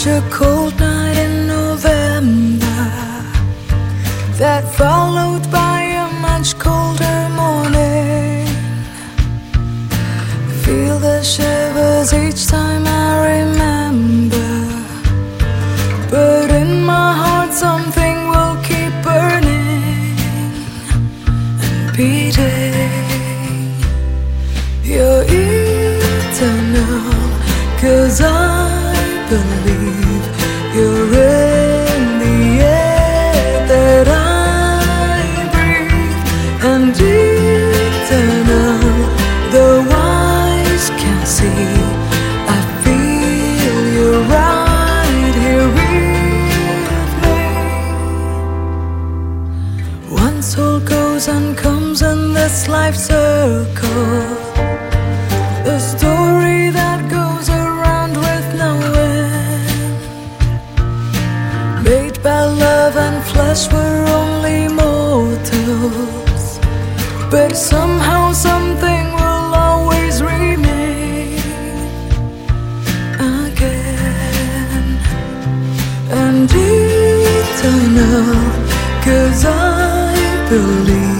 such a cold night in November that followed by a much colder morning. Feel the shivers each time I remember, but in my heart something will keep burning and beating. You're eternal, 'cause I believe you're in the air that I breathe, and eternal, the wise can see. I feel you're right here with me. One soul goes and comes in this life circle, a story that goes around with no end. Made by love and flesh, we're only mortals, but somehow something will always remain again. And eternal, 'cause I believe